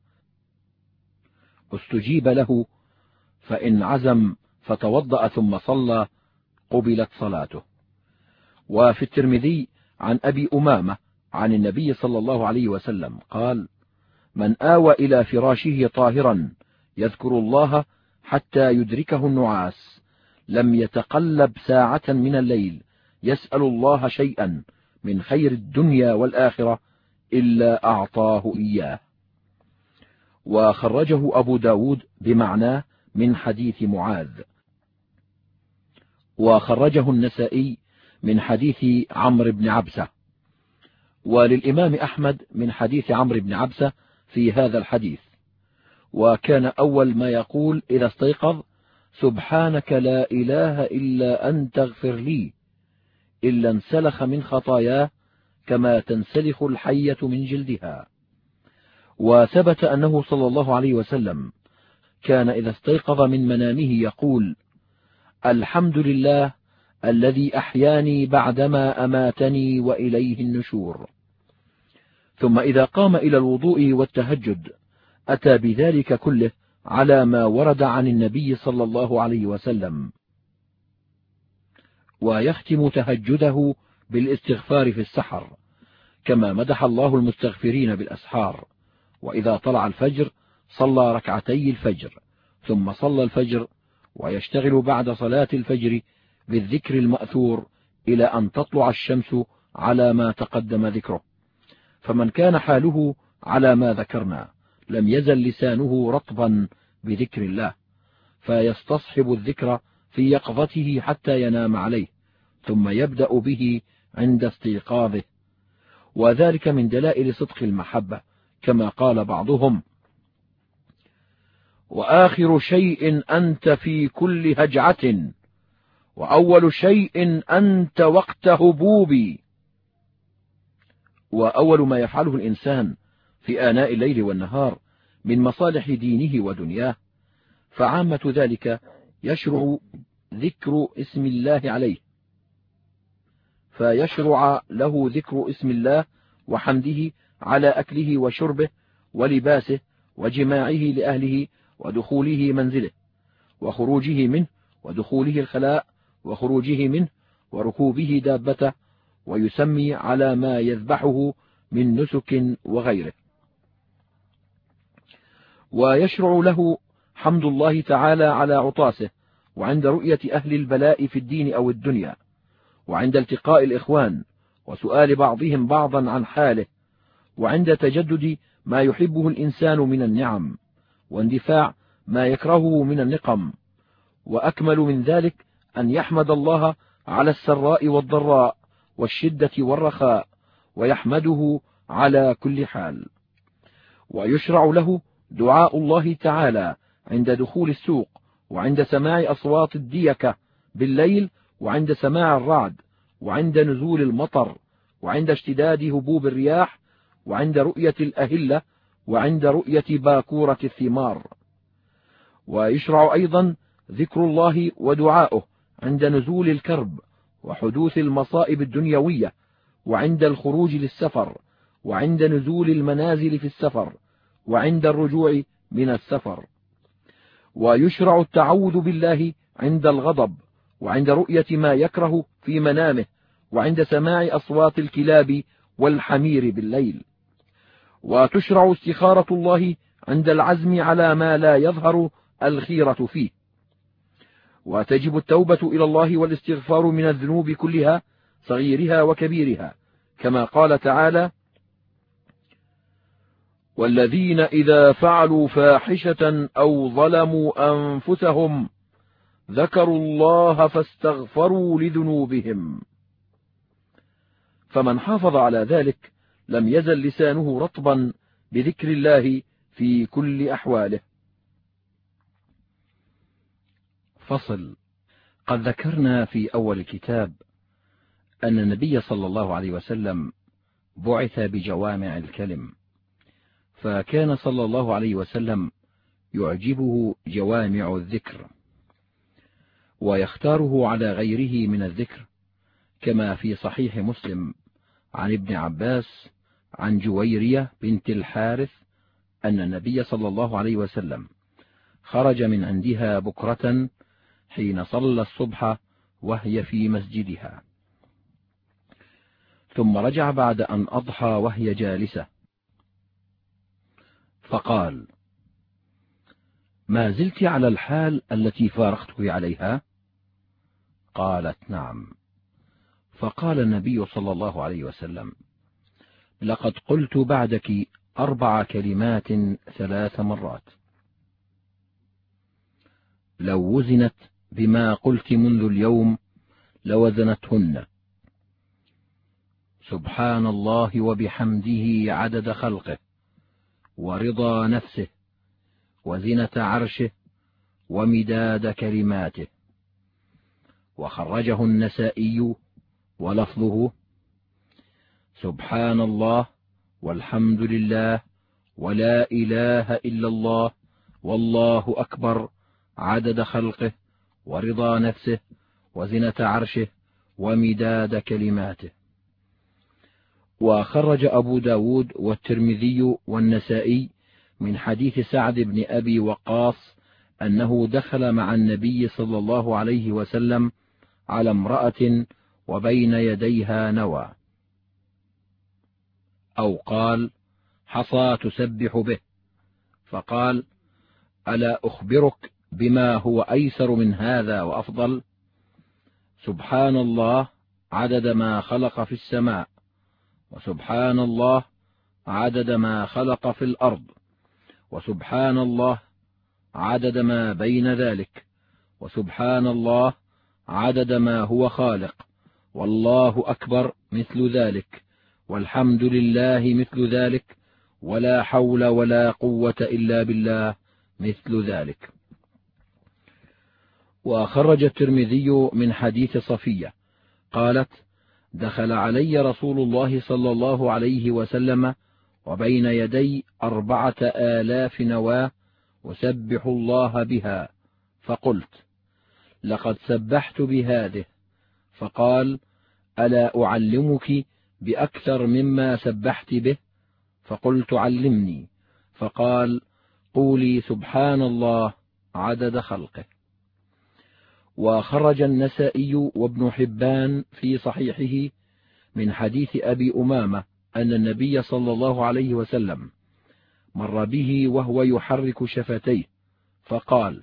استجيب له، فإن عزم فتوضأ ثم صلى قبلت صلاته. وفي الترمذي عن أبي أمامة عن النبي صلى الله عليه وسلم قال: من آوى إلى فراشه طاهرا يذكر الله حتى يدركه النعاس لم يتقلب ساعة من الليل يسأل الله شيئا من خير الدنيا والآخرة إلا أعطاه إياه. وخرجه أبو داود بمعناه من حديث معاذ. وخرجه النسائي من حديث عمرو بن عبسة. وللإمام أحمد من حديث عمرو بن عبسة في هذا الحديث: وكان أول ما يقول إذا استيقظ: سبحانك لا إله إلا أنت اغفر لي، إلا انسلخ من خطاياه كما تنسلخ الحية من جلدها. وثبت أنه صلى الله عليه وسلم كان إذا استيقظ من منامه يقول: الحمد لله الذي أحياني بعدما أماتني وإليه النشور. ثم إذا قام إلى الوضوء والتهجد أتى بذلك كله على ما ورد عن النبي صلى الله عليه وسلم. ويختم تهجده بالاستغفار في السحر، كما مدح الله المستغفرين بالأسحار. وإذا طلع الفجر صلى ركعتي الفجر ثم صلى الفجر، ويشتغل بعد صلاة الفجر بالذكر المأثور إلى أن تطلع الشمس على ما تقدم ذكره. فمن كان حاله على ما ذكرنا لم يزل لسانه رطبا بذكر الله، فيستصحب الذكر في يقظته حتى ينام عليه، ثم يبدأ به عند استيقاظه. وذلك من دلائل صدق المحبة، كما قال بعضهم: وآخر شيء أنت في كل هجعة، وأول شيء أنت وقت هبوبي. وأول ما يفعله الإنسان في آناء الليل والنهار من مصالح دينه ودنياه، فعامة ذلك يشرع ذكر اسم الله عليه، فيشرع له ذكر اسم الله وحمده على أكله وشربه ولباسه وجماعه لأهله ودخوله منزله وخروجه منه ودخوله الخلاء وخروجه منه وركوبه دابته، ويسمي على ما يذبحه من نسك وغيره. ويشرع له حمد الله تعالى على عطاسه، وعند رؤية أهل البلاء في الدين أو الدنيا، وعند التقاء الإخوان وسؤال بعضهم بعضا عن حاله، وعند تجدد ما يحبه الإنسان من النعم، واندفاع ما يكرهه من النقم. وأكمل من ذلك أن يحمد الله على السراء والضراء والشدة والرخاء، ويحمده على كل حال. ويشرع له دعاء الله تعالى عند دخول السوق، وعند سماع أصوات الديكة بالليل، وعند سماع الرعد، وعند نزول المطر، وعند اشتداد هبوب الرياح، وعند رؤية الأهلة، وعند رؤية باكورة الثمار. ويشرع أيضا ذكر الله ودعاؤه عند نزول الكرب وحدوث المصائب الدنيوية، وعند الخروج للسفر، وعند نزول المنازل في السفر، وعند الرجوع من السفر. ويشرع التعوذ بالله عند الغضب، وعند رؤية ما يكره في منامه، وعند سماع أصوات الكلاب والحمير بالليل. وتشرع استخارة الله عند العزم على ما لا يظهر الخيرة فيه. وتجب التوبة إلى الله والاستغفار من الذنوب كلها صغيرها وكبيرها، كما قال تعالى: والذين إذا فعلوا فاحشة أو ظلموا أنفسهم ذكروا الله فاستغفروا لذنوبهم. فمن حافظ على ذلك لم يزل لسانه رطبا بذكر الله في كل أحواله. فصل. قد ذكرنا في أول الكتاب أن النبي صلى الله عليه وسلم بعث بجوامع الكلم، فكان صلى الله عليه وسلم يعجبه جوامع الذكر ويختاره على غيره من الذكر، كما في صحيح مسلم عن ابن عباس عن جويرية بنت الحارث أن النبي صلى الله عليه وسلم خرج من عندها بكرة حين صلى الصبح وهي في مسجدها، ثم رجع بعد أن أضحى وهي جالسة، فقال: ما زلت على الحال التي فارقتك عليها؟ قالت: نعم. فقال النبي صلى الله عليه وسلم: لقد قلت بعدك أربع كلمات ثلاث مرات، لو وزنت بما قلت منذ اليوم لوزنتهن: سبحان الله وبحمده عدد خلقه، ورضا نفسه، وزنة عرشه، ومداد كلماته. وخرجه النسائي ولفظه: سبحان الله والحمد لله ولا إله إلا الله والله أكبر عدد خلقه، ورضا نفسه، وزنة عرشه، ومداد كلماته. وخرج أبو داود والترمذي والنسائي من حديث سعد بن أبي وقاص أنه دخل مع النبي صلى الله عليه وسلم على امرأة وبين يديها نوى، أو قال حصى تسبح به، فقال: ألا أخبرك بما هو أيسر من هذا وأفضل؟ سبحان الله عدد ما خلق في السماء، وسبحان الله عدد ما خلق في الأرض، وسبحان الله عدد ما بين ذلك، وسبحان الله عدد ما هو خالق، والله أكبر مثل ذلك، والحمد لله مثل ذلك، ولا حول ولا قوة إلا بالله مثل ذلك. وخرج الترمذي من حديث صفية قالت: دخل علي رسول الله صلى الله عليه وسلم وبين يدي أربعة آلاف نواة أسبح الله بها، فقلت: لقد سبحت بهذه، فقال: ألا أعلمك بأكثر مما سبحت به؟ فقلت: علمني. فقال: قولي سبحان الله عدد خلقه. وخرج النسائي وابن حبان في صحيحه من حديث أبي أمامة أن النبي صلى الله عليه وسلم مر به وهو يحرك شفتيه، فقال: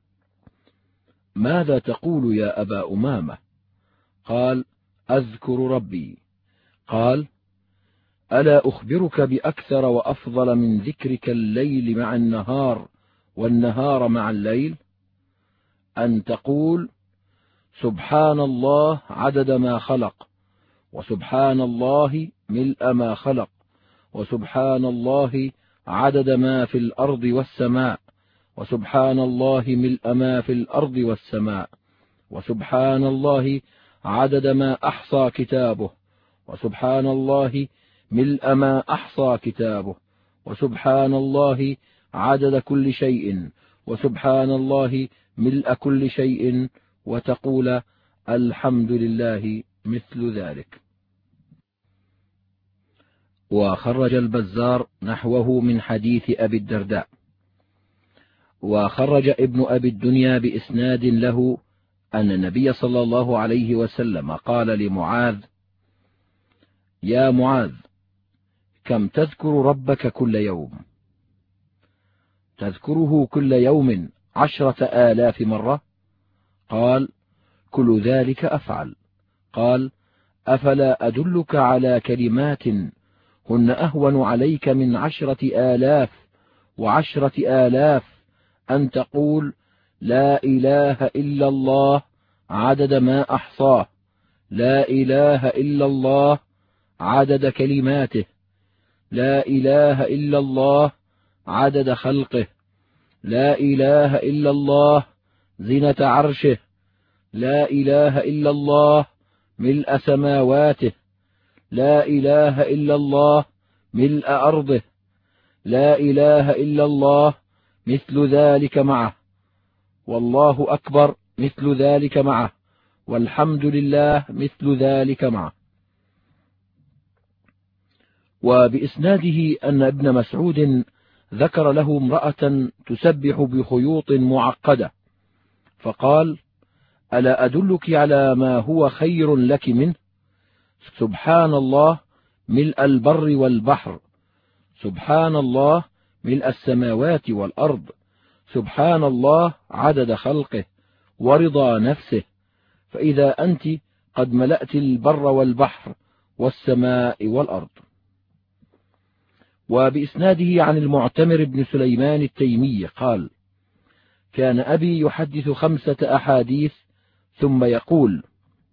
ماذا تقول يا أبا أمامة؟ قال: أذكر ربي. قال: ألا أخبرك بأكثر وأفضل من ذكرك الليل مع النهار والنهار مع الليل؟ أن تقول: سبحان الله عدد ما خلق، وسبحان الله ملء ما خلق، وسبحان الله عدد ما في الأرض والسماء، وسبحان الله ملء ما في الأرض والسماء، وسبحان الله عدد ما أحصى كتابه، وسبحان الله ملء ما أحصى كتابه، وسبحان الله عدد كل شيء، وسبحان الله ملء كل شيء، وتقول: الحمد لله مثل ذلك. وخرج البزار نحوه من حديث أبي الدرداء. وخرج ابن أبي الدنيا بإسناد له أن النبي صلى الله عليه وسلم قال لمعاذ: يا معاذ، كم تذكر ربك كل يوم؟ تذكره كل يوم عشرة آلاف مرة؟ قال: كل ذلك أفعل. قال: أفلا أدلك على كلمات هن أهون عليك من عشرة آلاف وعشرة آلاف، أن تقول: لا إله إلا الله عدد ما أحصاه، لا إله إلا الله عدد كلماته، لا إله إلا الله عدد خلقه، لا إله إلا الله زنة عرشه، لا إله إلا الله ملء سماواته، لا إله إلا الله ملء أرضه، لا إله إلا الله مثل ذلك معه، والله أكبر مثل ذلك معه، والحمد لله مثل ذلك معه. وبإسناده أن ابن مسعود ذكر له امرأة تسبح بخيوط معقدة، فقال: ألا أدلك على ما هو خير لك منه؟ سبحان الله ملء البر والبحر، سبحان الله ملء السماوات والأرض، سبحان الله عدد خلقه ورضا نفسه، فإذا أنت قد ملأت البر والبحر والسماء والأرض. وبإسناده عن المعتمر بن سليمان التيمي قال: كان أبي يحدث خمسة أحاديث ثم يقول: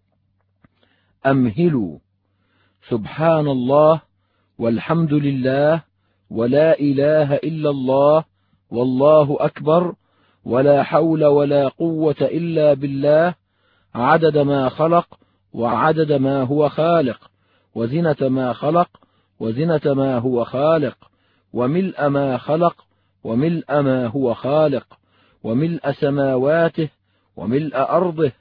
أمهلوا، سبحان الله والحمد لله ولا إله إلا الله والله أكبر ولا حول ولا قوة إلا بالله، عدد ما خلق وعدد ما هو خالق، وزنة ما خلق وزنة ما هو خالق، وملء ما خلق وملء ما هو خالق، وملء سماواته وملء أرضه،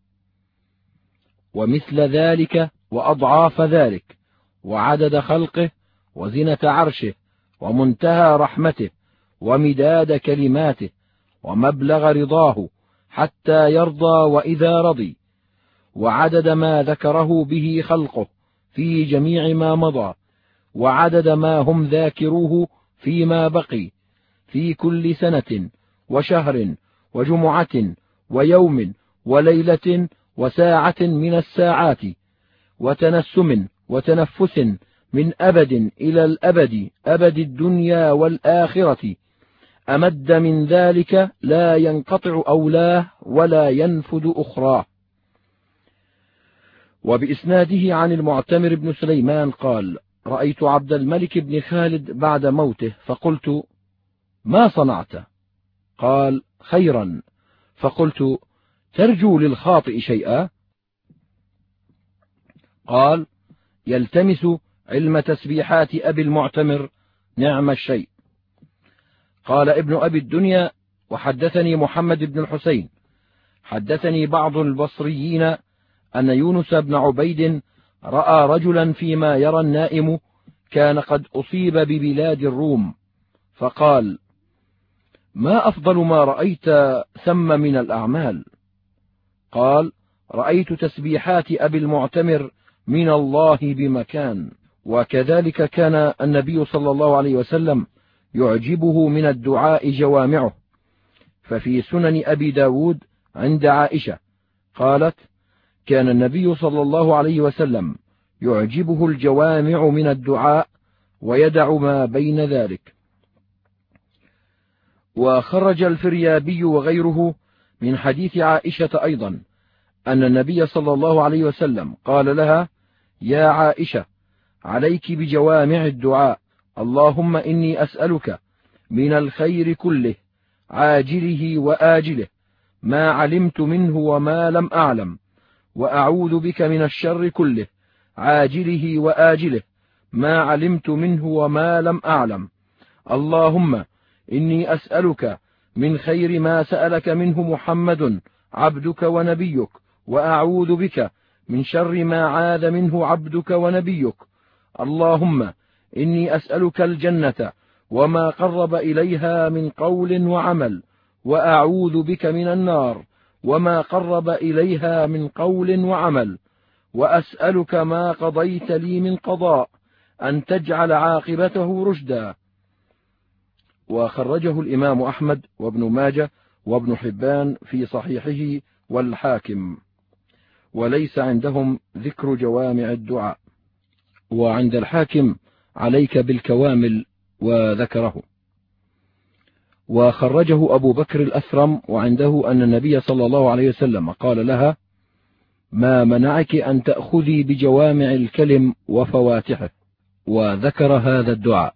ومثل ذلك وأضعاف ذلك، وعدد خلقه وزنة عرشه ومنتهى رحمته ومداد كلماته ومبلغ رضاه حتى يرضى وإذا رضي، وعدد ما ذكره به خلقه في جميع ما مضى، وعدد ما هم ذاكروه فيما بقي، في كل سنة وشهر وجمعة ويوم وليلة وساعة من الساعات، وتنسم وتنفس من أبد إلى الأبد، أبد الدنيا والآخرة، أمد من ذلك لا ينقطع أولاه ولا ينفد أخراه. وبإسناده عن المعتمر بن سليمان قال: رأيت عبد الملك بن خالد بعد موته فقلت: ما صنعت؟ قال: خيرا. فقلت: ترجو للخاطئ شيئا؟ قال: يلتمس علم تسبيحات أبي المعتمر، نعم الشيء. قال ابن أبي الدنيا: وحدثني محمد بن الحسين حدثني بعض البصريين أن يونس بن عبيد رأى رجلا فيما يرى النائم كان قد أصيب ببلاد الروم، فقال: ما أفضل ما رأيت ثم من الأعمال؟ قال: رأيت تسبيحات أبي المعتمر من الله بمكان. وكذلك كان النبي صلى الله عليه وسلم يعجبه من الدعاء جوامعه، ففي سنن أبي داود عند عائشة قالت: كان النبي صلى الله عليه وسلم يعجبه الجوامع من الدعاء ويدع ما بين ذلك. وخرج الفريابي وغيره من حديث عائشة أيضا أن النبي صلى الله عليه وسلم قال لها: يا عائشة، عليك بجوامع الدعاء، اللهم إني أسألك من الخير كله عاجله وآجله ما علمت منه وما لم أعلم، وأعوذ بك من الشر كله عاجله وآجله ما علمت منه وما لم أعلم، اللهم إني أسألك من خير ما سألك منه محمد عبدك ونبيك، وأعوذ بك من شر ما عاذ منه عبدك ونبيك، اللهم إني أسألك الجنة وما قرب إليها من قول وعمل، وأعوذ بك من النار وما قرب إليها من قول وعمل، وأسألك ما قضيت لي من قضاء أن تجعل عاقبته رشدا. وخرجه الإمام أحمد وابن ماجه وابن حبان في صحيحه والحاكم، وليس عندهم ذكر جوامع الدعاء. وعند الحاكم عليك بالكوامل وذكره. وخرجه أبو بكر الأثرم وعنده أن النبي صلى الله عليه وسلم قال لها: ما منعك أن تأخذي بجوامع الكلم وفواتحه. وذكر هذا الدعاء.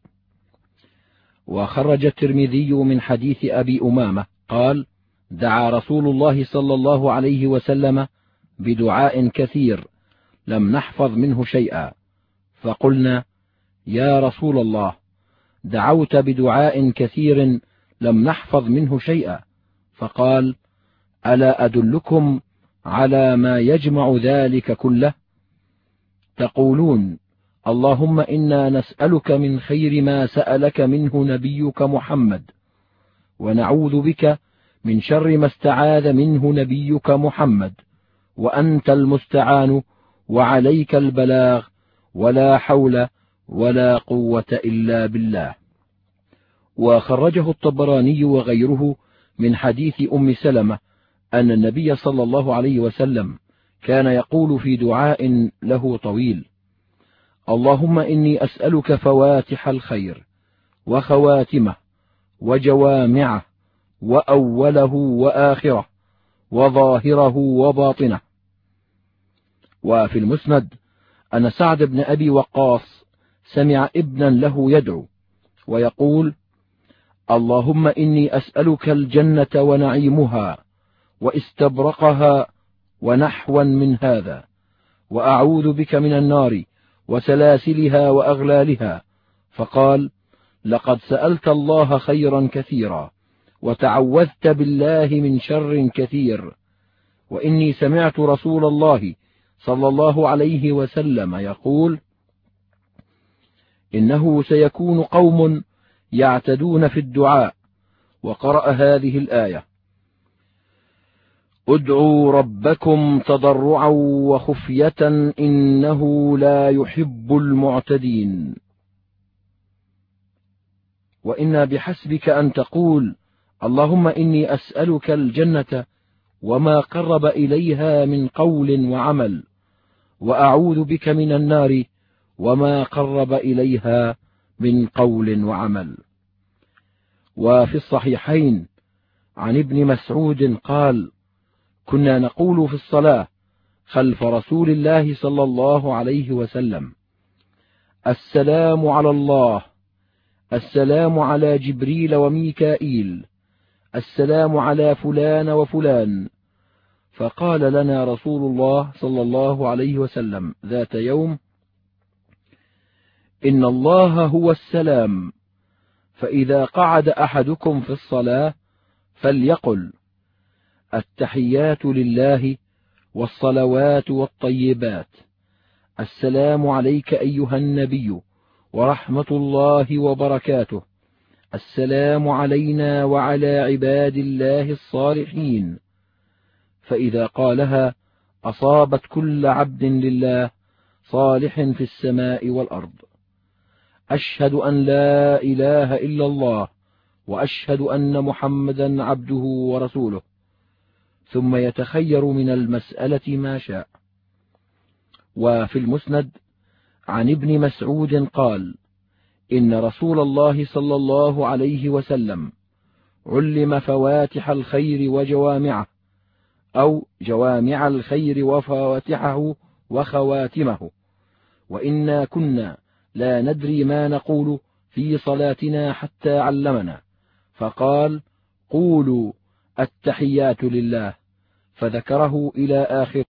وخرج الترمذي من حديث أبي أمامة قال: دعا رسول الله صلى الله عليه وسلم بدعاء كثير لم نحفظ منه شيئا، فقلنا: يا رسول الله، دعوت بدعاء كثير لم نحفظ منه شيئا، فقال: ألا أدلكم على ما يجمع ذلك كله؟ تقولون: اللهم إنا نسألك من خير ما سألك منه نبيك محمد، ونعوذ بك من شر ما استعاذ منه نبيك محمد، وأنت المستعان وعليك البلاغ، ولا حول ولا قوة إلا بالله. وخرجه الطبراني وغيره من حديث أم سلمة أن النبي صلى الله عليه وسلم كان يقول في دعاء له طويل: اللهم إني أسألك فواتح الخير وخواتمه وجوامعه وأوله وآخره وظاهره وباطنه. وفي المسند أن سعد بن أبي وقاص سمع ابنا له يدعو ويقول: اللهم إني أسألك الجنة ونعيمها واستبرقها ونحوا من هذا، وأعوذ بك من النار وسلاسلها وأغلالها. فقال: لقد سألت الله خيرا كثيرا وتعوذت بالله من شر كثير، وإني سمعت رسول الله صلى الله عليه وسلم يقول: إنه سيكون قوم يعتدون في الدعاء، وقرأ هذه الآية: ادعوا ربكم تضرعا وخفية إنه لا يحب المعتدين. وإن بحسبك أن تقول: اللهم إني أسألك الجنة وما قرب إليها من قول وعمل، وأعوذ بك من النار وما قرب إليها من قول وعمل. وفي الصحيحين عن ابن مسعود قال: كنا نقول في الصلاة خلف رسول الله صلى الله عليه وسلم: السلام على الله، السلام على جبريل وميكائيل، السلام على فلان وفلان. فقال لنا رسول الله صلى الله عليه وسلم ذات يوم: إن الله هو السلام، فإذا قعد أحدكم في الصلاة فليقل: التحيات لله والصلوات والطيبات، السلام عليك أيها النبي ورحمة الله وبركاته، السلام علينا وعلى عباد الله الصالحين. فإذا قالها أصابت كل عبد لله صالح في السماء والأرض. أشهد أن لا إله إلا الله وأشهد أن محمدا عبده ورسوله، ثم يتخير من المسألة ما شاء. وفي المسند عن ابن مسعود قال: إن رسول الله صلى الله عليه وسلم علم فواتح الخير وجوامعه، أو جوامع الخير وفواتحه وخواتمه، وإنا كنا لا ندري ما نقول في صلاتنا حتى علمنا، فقال: قولوا التحيات لله، فذكره إلى آخر